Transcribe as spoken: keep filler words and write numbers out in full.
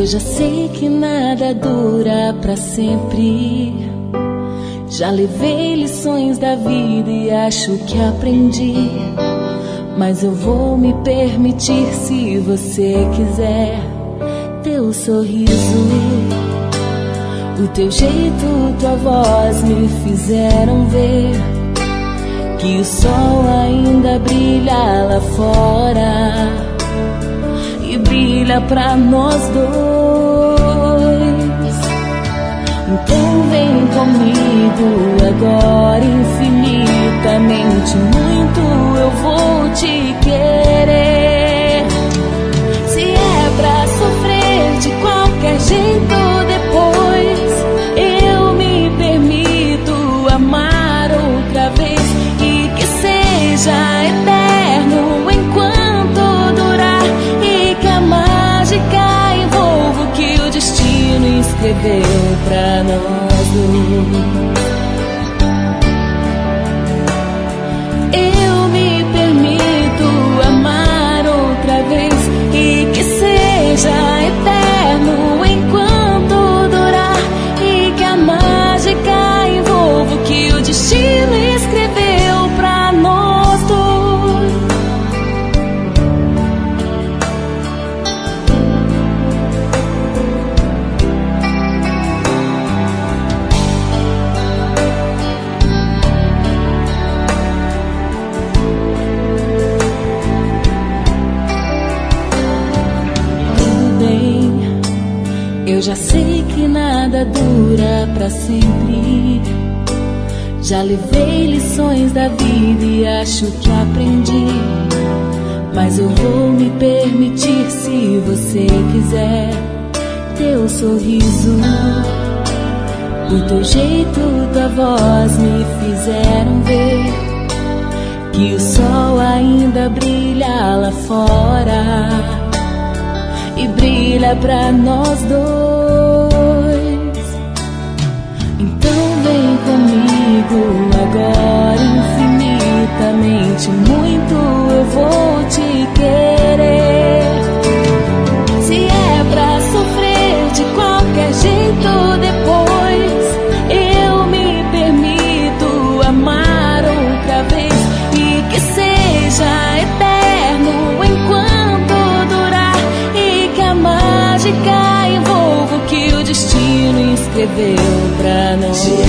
já sei que nada dura pra sempre. Já levei lições da vida e acho que aprendi. Mas eu vou me permitir, se você quiser. Teu sorriso, o teu jeito, tua voz me fizeram ver que o sol ainda brilha lá fora e brilha pra nós dois. Então vem comigo agora, infinitamente muito eu vou te querer. Se é pra sofrer de qualquer jeito depois, eu me permito amar outra vez, e que seja eterno enquanto durar, e que a mágica envolva o que o destino escreveu pra nós dois. Eu me permito amar outra vez, e que seja eterno enquanto durar, e que a mágica envolva o que o destino escreveu pra nós dois. Tudo bem, eu já sei que nada dura pra sempre. Já levei lições da vida e acho que aprendi. Mas eu vou me permitir, se você quiser. Teu sorriso, o teu jeito, tua voz me fizeram ver que o sol ainda brilha lá fora e brilha pra nós dois. Então vem comigo agora, infinitamente muito eu vou te querer. Se é pra sofrer de qualquer jeito depois, eu me permito amar outra vez, e que seja eterno enquanto durar, e que a mágica envolva o que o destino escreveu pra nós.